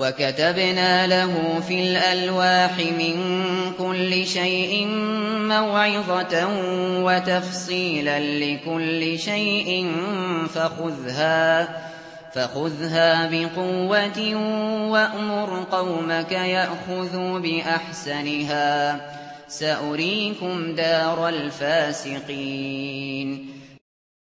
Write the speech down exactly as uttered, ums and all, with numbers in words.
وَكَتَبْنَا لَهُ فِي الْأَلْوَاحِ مِن كُلِّ شَيْءٍ مَّوْعِظَةً وَتَفْصِيلًا لِّكُلِّ شَيْءٍ فَخُذْهَا بِقُوَّةٍ وَأْمُرْ قَوْمَكَ يَأْخُذُوا بِأَحْسَنِهَا ۚ سَأُرِيكُمْ دَارَ الْفَاسِقِينَ